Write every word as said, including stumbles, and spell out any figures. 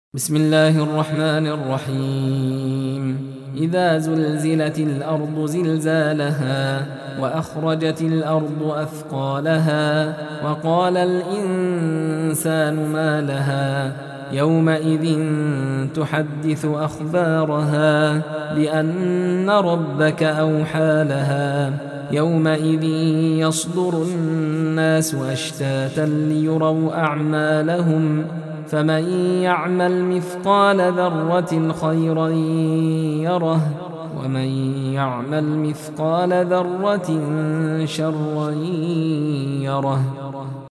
بسم الله الرحمن الرحيم إذا زلزلت الأرض زلزالها وأخرجت الأرض أثقالها وقال الإنسان ما لها يومئذ تحدث أخبارها بأن ربك أوحى لها يومئذ يصدر الناس أشتاتا ليروا أعمالهم فمن يعمل مثقال ذرة خيرا يره ومن يعمل مثقال ذرة شرا يره.